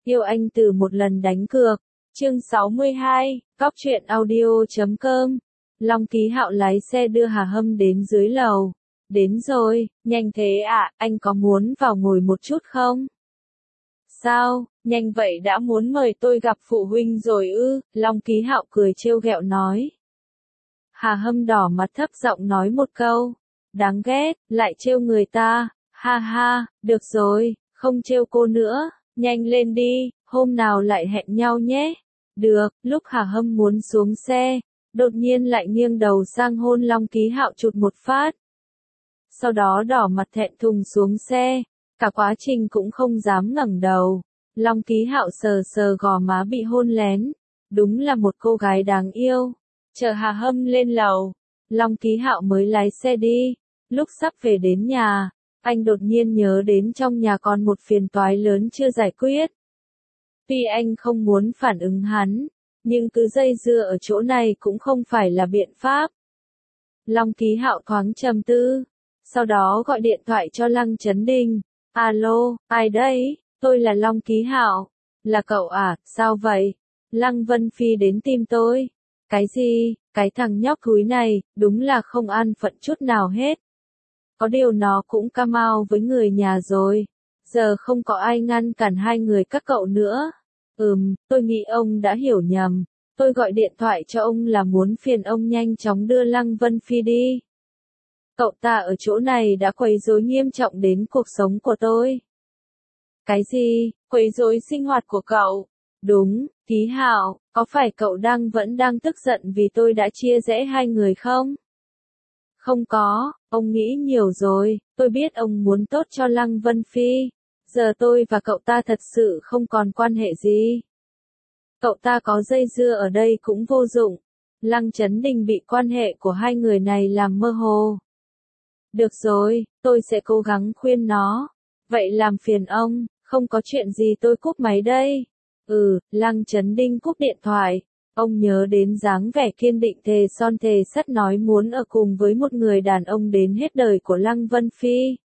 Yêu anh từ một lần đánh cược. Chương 62, Cóc truyện audio.com. Long Ký Hạo lái xe đưa Hà Hâm đến dưới lầu. Đến rồi, nhanh thế ạ, anh có muốn vào ngồi một chút không? Sao, nhanh vậy đã muốn mời tôi gặp phụ huynh rồi ư? Long Ký Hạo cười trêu ghẹo nói. Hà Hâm đỏ mặt thấp giọng nói một câu. Đáng ghét, lại trêu người ta. Ha ha, được rồi, không trêu cô nữa, nhanh lên đi, hôm nào lại hẹn nhau nhé. Được, lúc Hà Hâm muốn xuống xe, đột nhiên lại nghiêng đầu sang hôn Long Ký Hạo chụt một phát. Sau đó đỏ mặt thẹn thùng xuống xe, cả quá trình cũng không dám ngẩng đầu. Long Ký Hạo sờ sờ gò má bị hôn lén, đúng là một cô gái đáng yêu. Chờ Hà Hâm lên lầu, Long Ký Hạo mới lái xe đi. Lúc sắp về đến nhà, anh đột nhiên nhớ đến trong nhà còn một phiền toái lớn chưa giải quyết. Tuy anh không muốn phản ứng hắn, nhưng cứ dây dưa ở chỗ này cũng không phải là biện pháp. Long Ký Hạo thoáng trầm tư, sau đó gọi điện thoại cho Lăng Chấn Đình. Alo, ai đấy? Tôi là Long Ký Hạo. Là cậu à, sao vậy? Lăng Vân Phi đến tìm tôi. Cái gì? Cái thằng nhóc thúi này, đúng là không an phận chút nào hết. Có điều nó cũng cam ao với người nhà rồi. Giờ không có ai ngăn cản hai người các cậu nữa. Tôi nghĩ ông đã hiểu nhầm. Tôi gọi điện thoại cho ông là muốn phiền ông nhanh chóng đưa Lăng Vân Phi đi. Cậu ta ở chỗ này đã quấy rối nghiêm trọng đến cuộc sống của tôi. Cái gì? Quấy rối sinh hoạt của cậu? Đúng, Ký Hạo, có phải cậu vẫn đang tức giận vì tôi đã chia rẽ hai người không? Không có, ông nghĩ nhiều rồi, tôi biết ông muốn tốt cho Lăng Vân Phi. Giờ tôi và cậu ta thật sự không còn quan hệ gì. Cậu ta có dây dưa ở đây cũng vô dụng. Lăng Chấn Đình bị quan hệ của hai người này làm mơ hồ. Được rồi, tôi sẽ cố gắng khuyên nó. Vậy làm phiền ông, không có chuyện gì tôi cúp máy đây. Lăng Chấn Đình cúp điện thoại. Ông nhớ đến dáng vẻ kiên định thề son thề sắt nói muốn ở cùng với một người đàn ông đến hết đời của Lăng Vân Phi.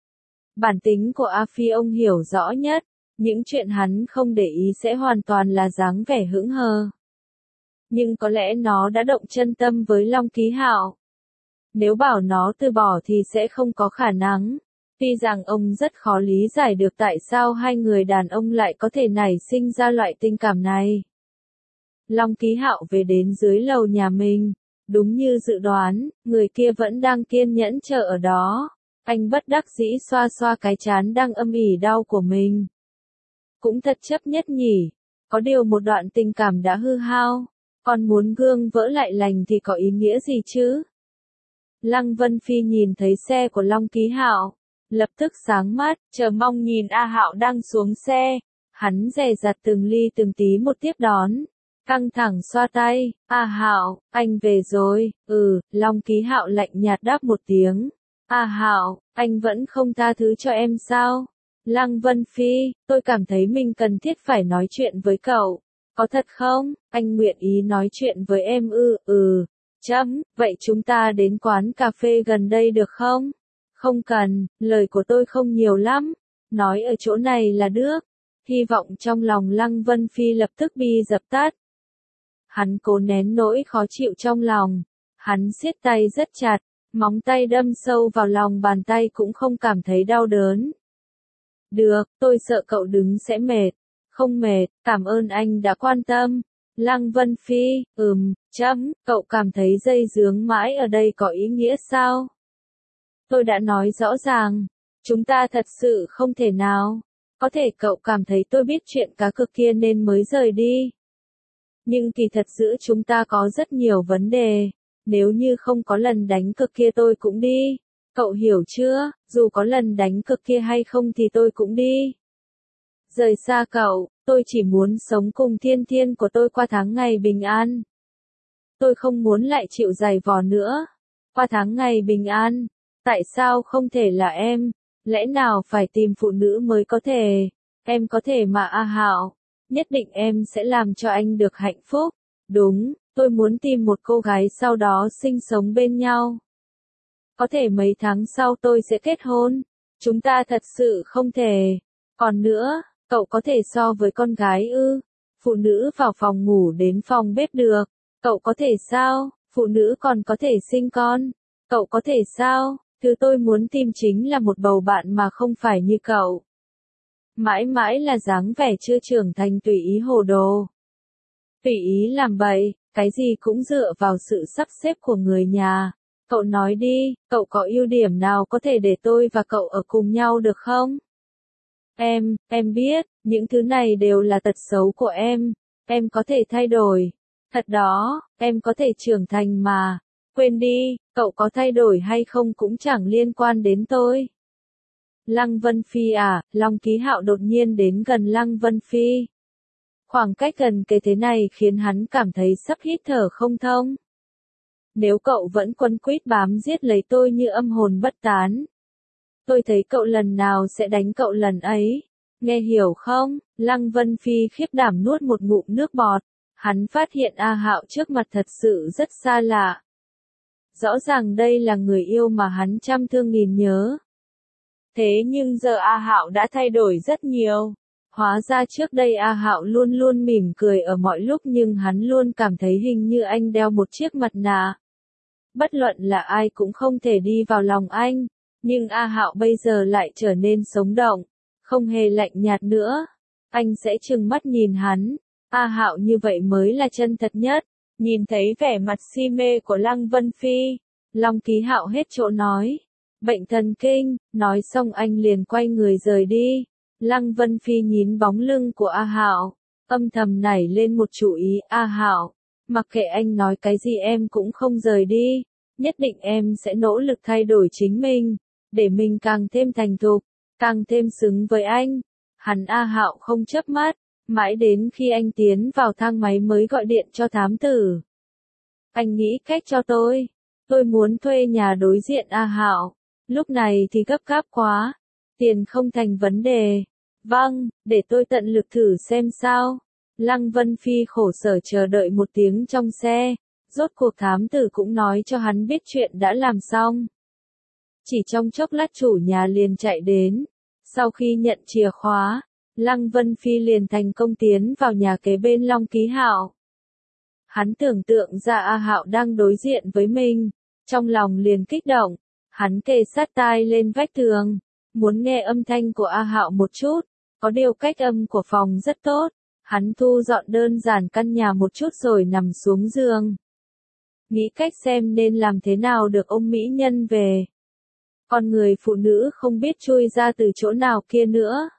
Bản tính của A Phi ông hiểu rõ nhất, những chuyện hắn không để ý sẽ hoàn toàn là dáng vẻ hững hờ. Nhưng có lẽ nó đã động chân tâm với Long Ký Hạo. Nếu bảo nó từ bỏ thì sẽ không có khả năng. Tuy rằng ông rất khó lý giải được tại sao hai người đàn ông lại có thể nảy sinh ra loại tình cảm này. Long Ký Hạo về đến dưới lầu nhà mình. Đúng như dự đoán, người kia vẫn đang kiên nhẫn chờ ở đó. Anh bất đắc dĩ xoa xoa cái trán đang âm ỉ đau của mình. Cũng thật chấp nhất nhỉ. Có điều một đoạn tình cảm đã hư hao. Còn muốn gương vỡ lại lành thì có ý nghĩa gì chứ? Lăng Vân Phi nhìn thấy xe của Long Ký Hạo, lập tức sáng mắt, chờ mong nhìn A Hạo đang xuống xe. Hắn dè dặt từng ly từng tí một tiếp đón. Căng thẳng xoa tay. A Hạo, anh về rồi. Long Ký Hạo lạnh nhạt đáp một tiếng. A Hạo, anh vẫn không tha thứ cho em sao? Lăng Vân Phi, tôi cảm thấy mình cần thiết phải nói chuyện với cậu. Có thật không? Anh nguyện ý nói chuyện với em ư? Vậy chúng ta đến quán cà phê gần đây được không? Không cần, lời của tôi không nhiều lắm. Nói ở chỗ này là được. Hy vọng trong lòng Lăng Vân Phi lập tức bị dập tắt. Hắn cố nén nỗi khó chịu trong lòng. Hắn siết tay rất chặt, móng tay đâm sâu vào lòng bàn tay cũng không cảm thấy đau đớn. Được, tôi sợ cậu đứng sẽ mệt. Không mệt, cảm ơn anh đã quan tâm. Lăng Vân Phi, cậu cảm thấy dây dướng mãi ở đây có ý nghĩa sao? Tôi đã nói rõ ràng, chúng ta thật sự không thể nào. Có thể cậu cảm thấy tôi biết chuyện cá cược kia nên mới rời đi. Nhưng kỳ thật giữa chúng ta có rất nhiều vấn đề. Nếu như không có lần đánh cược kia tôi cũng đi. Cậu hiểu chưa, dù có lần đánh cược kia hay không thì tôi cũng đi. Rời xa cậu, tôi chỉ muốn sống cùng thiên thiên của tôi qua tháng ngày bình an. Tôi không muốn lại chịu giày vò nữa. Qua tháng ngày bình an, tại sao không thể là em? Lẽ nào phải tìm phụ nữ mới có thể? Em có thể mà A Hạo. Nhất định em sẽ làm cho anh được hạnh phúc. Đúng, tôi muốn tìm một cô gái sau đó sinh sống bên nhau. Có thể mấy tháng sau tôi sẽ kết hôn. Chúng ta thật sự không thể. Còn nữa, Cậu có thể so với con gái ư? Phụ nữ vào phòng ngủ đến phòng bếp được. Cậu có thể sao? Phụ nữ còn có thể sinh con. Cậu có thể sao? Thứ tôi muốn tìm chính là một bầu bạn mà không phải như cậu. Mãi mãi là dáng vẻ chưa trưởng thành tùy ý hồ đồ. Tùy ý làm bậy, cái gì cũng dựa vào sự sắp xếp của người nhà. Cậu nói đi, cậu có ưu điểm nào có thể để tôi và cậu ở cùng nhau được không? Em biết, những thứ này đều là tật xấu của em. Em có thể thay đổi. Thật đó, em có thể trưởng thành mà. Quên đi, cậu có thay đổi hay không cũng chẳng liên quan đến tôi. Lăng Vân Phi à, Long Ký Hạo đột nhiên đến gần Lăng Vân Phi. Khoảng cách gần kề thế này khiến hắn cảm thấy sắp hít thở không thông. Nếu cậu vẫn quấn quýt bám giết lấy tôi như âm hồn bất tán. Tôi thấy cậu lần nào sẽ đánh cậu lần ấy. Nghe hiểu không? Lăng Vân Phi khiếp đảm nuốt một ngụm nước bọt. Hắn phát hiện A Hạo trước mặt thật sự rất xa lạ. Rõ ràng đây là người yêu mà hắn trăm thương nghìn nhớ. Thế nhưng giờ A Hạo đã thay đổi rất nhiều. Hóa ra trước đây A Hạo luôn luôn mỉm cười ở mọi lúc nhưng hắn luôn cảm thấy hình như anh đeo một chiếc mặt nạ. Bất luận là ai cũng không thể đi vào lòng anh. Nhưng A Hạo bây giờ lại trở nên sống động, không hề lạnh nhạt nữa. Anh sẽ trừng mắt nhìn hắn. A Hạo như vậy mới là chân thật nhất. Nhìn thấy vẻ mặt si mê của Lăng Vân Phi, Long Ký Hạo hết chỗ nói. Bệnh thần kinh, nói xong anh liền quay người rời đi. Lăng Vân Phi nhìn bóng lưng của A Hạo, âm thầm nảy lên một chủ ý. A Hạo, mặc kệ anh nói cái gì em cũng không rời đi. Nhất định em sẽ nỗ lực thay đổi chính mình, để mình càng thêm thành thục, càng thêm xứng với anh. Hắn A Hạo không chớp mắt, mãi đến khi anh tiến vào thang máy mới gọi điện cho thám tử. Anh nghĩ cách cho tôi muốn thuê nhà đối diện A Hạo. Lúc này thì gấp gáp quá, tiền không thành vấn đề. Vâng, để tôi tận lực thử xem sao. Lăng Vân Phi khổ sở chờ đợi một tiếng trong xe, rốt cuộc thám tử cũng nói cho hắn biết chuyện đã làm xong. Chỉ trong chốc lát chủ nhà liền chạy đến. Sau khi nhận chìa khóa, Lăng Vân Phi liền thành công tiến vào nhà kế bên Long Ký Hạo. Hắn tưởng tượng ra A Hạo đang đối diện với mình, trong lòng liền kích động. Hắn kề sát tai lên vách tường, muốn nghe âm thanh của A Hạo một chút. Có điều cách âm của phòng rất tốt. Hắn thu dọn đơn giản căn nhà một chút rồi nằm xuống giường. Nghĩ cách xem nên làm thế nào được ôm mỹ nhân về. Con người phụ nữ không biết chui ra từ chỗ nào kia nữa.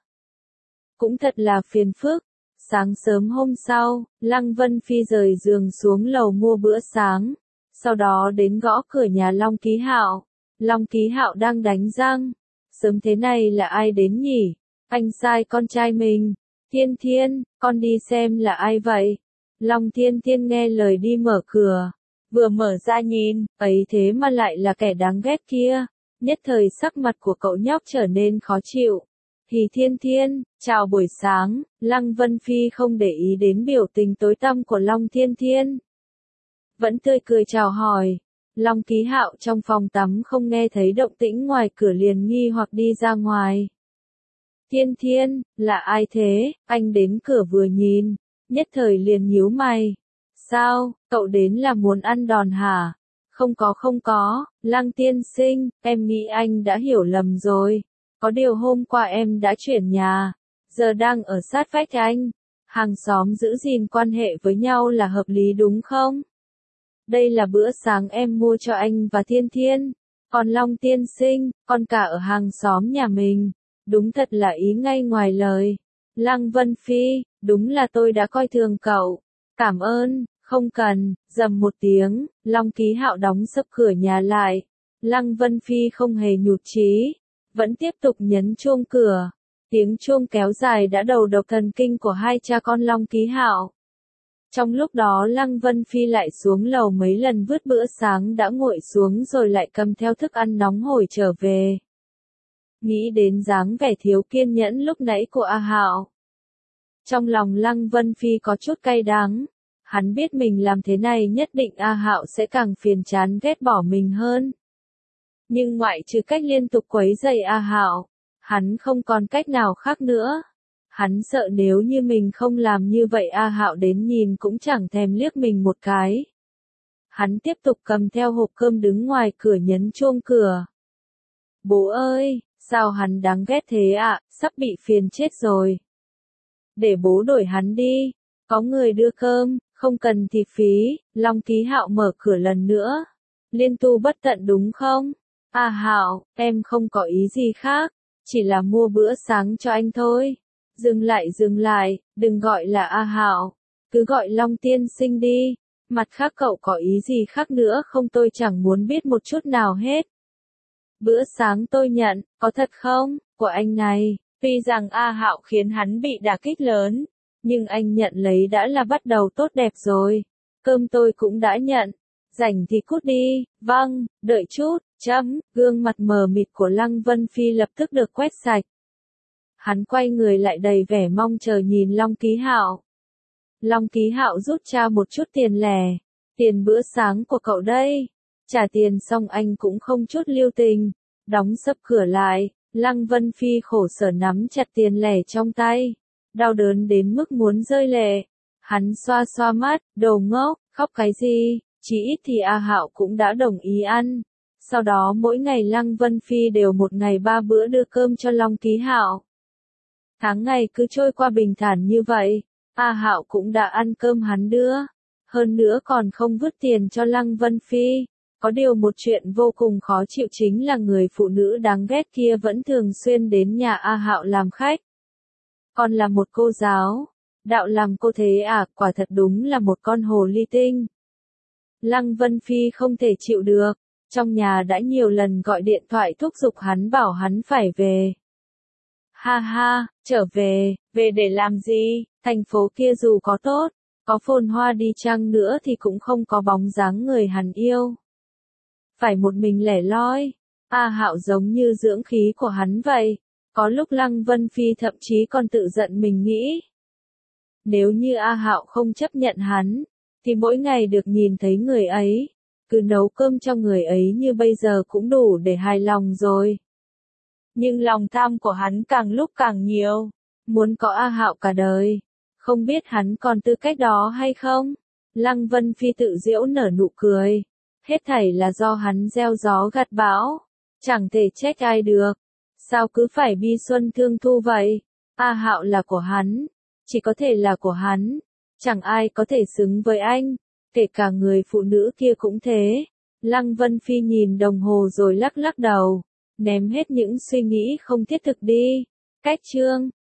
Cũng thật là phiền phức. Sáng sớm hôm sau, Lăng Vân Phi rời giường xuống lầu mua bữa sáng. Sau đó đến gõ cửa nhà Long Ký Hạo. Long Ký Hạo đang đánh răng. Sớm thế này là ai đến nhỉ? Anh sai con trai mình. Thiên Thiên, con đi xem là ai vậy? Long Thiên Thiên nghe lời đi mở cửa. Vừa mở ra nhìn, ấy thế mà lại là kẻ đáng ghét kia. Nhất thời sắc mặt của cậu nhóc trở nên khó chịu. Thì Thiên Thiên, chào buổi sáng. Lăng Vân Phi không để ý đến biểu tình tối tăm của Long Thiên Thiên. Vẫn tươi cười chào hỏi. Long Ký Hạo trong phòng tắm không nghe thấy động tĩnh ngoài cửa liền nghi hoặc đi ra ngoài. Thiên Thiên, là ai thế? Anh đến cửa vừa nhìn, nhất thời liền nhíu mày. Sao, cậu đến là muốn ăn đòn hả? Không có, Lăng tiên sinh, em nghĩ anh đã hiểu lầm rồi. Có điều hôm qua em đã chuyển nhà, giờ đang ở sát vách anh. Hàng xóm giữ gìn quan hệ với nhau là hợp lý đúng không? Đây là bữa sáng em mua cho anh và Thiên Thiên. Còn Long tiên sinh, con cả ở hàng xóm nhà mình. Đúng thật là ý ngay ngoài lời. Lăng Vân Phi, đúng là tôi đã coi thường cậu. Cảm ơn, không cần. Rầm một tiếng, Long Ký Hạo đóng sập cửa nhà lại. Lăng Vân Phi không hề nhụt chí, vẫn tiếp tục nhấn chuông cửa. Tiếng chuông kéo dài đã đầu độc thần kinh của hai cha con Long Ký Hạo. Trong lúc đó Lăng Vân Phi lại xuống lầu mấy lần vứt bữa sáng đã nguội xuống rồi lại cầm theo thức ăn nóng hổi trở về. Nghĩ đến dáng vẻ thiếu kiên nhẫn lúc nãy của A Hạo. Trong lòng Lăng Vân Phi có chút cay đắng. Hắn biết mình làm thế này nhất định A Hạo sẽ càng phiền chán ghét bỏ mình hơn. Nhưng ngoại trừ cách liên tục quấy rầy A Hạo, hắn không còn cách nào khác nữa. Hắn sợ nếu như mình không làm như vậy A Hạo đến nhìn cũng chẳng thèm liếc mình một cái. Hắn tiếp tục cầm theo hộp cơm đứng ngoài cửa nhấn chuông cửa. Bố ơi, sao hắn đáng ghét thế ạ, sắp bị phiền chết rồi. Để bố đổi hắn đi, có người đưa cơm, không cần thì phí. Long Ký Hạo mở cửa lần nữa. Liên tu bất tận đúng không? A Hạo, em không có ý gì khác, chỉ là mua bữa sáng cho anh thôi. Dừng lại, đừng gọi là A Hạo, cứ gọi Long tiên sinh đi. Mặt khác cậu có ý gì khác nữa không, tôi chẳng muốn biết một chút nào hết. Bữa sáng tôi nhận, có thật không, của anh này. Tuy rằng A Hạo khiến hắn bị đả kích lớn, nhưng anh nhận lấy đã là bắt đầu tốt đẹp rồi. Cơm tôi cũng đã nhận, rảnh thì cút đi. Vâng, đợi chút, gương mặt mờ mịt của Lăng Vân Phi lập tức được quét sạch. Hắn quay người lại đầy vẻ mong chờ nhìn Long Ký Hạo. Long Ký Hạo rút ra một chút tiền lẻ. Tiền bữa sáng của cậu đây. Trả tiền xong anh cũng không chút lưu tình. Đóng sập cửa lại, Lăng Vân Phi khổ sở nắm chặt tiền lẻ trong tay. Đau đớn đến mức muốn rơi lệ. Hắn xoa xoa mắt, đồ ngốc, khóc cái gì, chỉ ít thì A Hạo cũng đã đồng ý ăn. Sau đó mỗi ngày Lăng Vân Phi đều một ngày 3 bữa đưa cơm cho Long Ký Hạo. Tháng ngày cứ trôi qua bình thản như vậy, A Hạo cũng đã ăn cơm hắn đưa. Hơn nữa còn không vứt tiền cho Lăng Vân Phi. Có điều một chuyện vô cùng khó chịu chính là người phụ nữ đáng ghét kia vẫn thường xuyên đến nhà A Hạo làm khách. Còn là một cô giáo, đạo làm cô thế à, quả thật đúng là một con hồ ly tinh. Lăng Vân Phi không thể chịu được, trong nhà đã nhiều lần gọi điện thoại thúc giục hắn bảo hắn phải về. Ha ha, trở về để làm gì, thành phố kia dù có tốt, có phồn hoa đi chăng nữa thì cũng không có bóng dáng người hắn yêu. Phải một mình lẻ loi, A Hạo giống như dưỡng khí của hắn vậy. Có lúc Lăng Vân Phi thậm chí còn tự giận mình nghĩ. Nếu như A Hạo không chấp nhận hắn, thì mỗi ngày được nhìn thấy người ấy, cứ nấu cơm cho người ấy như bây giờ cũng đủ để hài lòng rồi. Nhưng lòng tham của hắn càng lúc càng nhiều, muốn có A Hạo cả đời. Không biết hắn còn tư cách đó hay không? Lăng Vân Phi tự giễu nở nụ cười. Hết thảy là do hắn gieo gió gặt bão. Chẳng thể trách ai được. Sao cứ phải bi xuân thương thu vậy? A Hạo là của hắn. Chỉ có thể là của hắn. Chẳng ai có thể xứng với anh. Kể cả người phụ nữ kia cũng thế. Lăng Vân Phi nhìn đồng hồ rồi lắc lắc đầu. Ném hết những suy nghĩ không thiết thực đi. Cách chương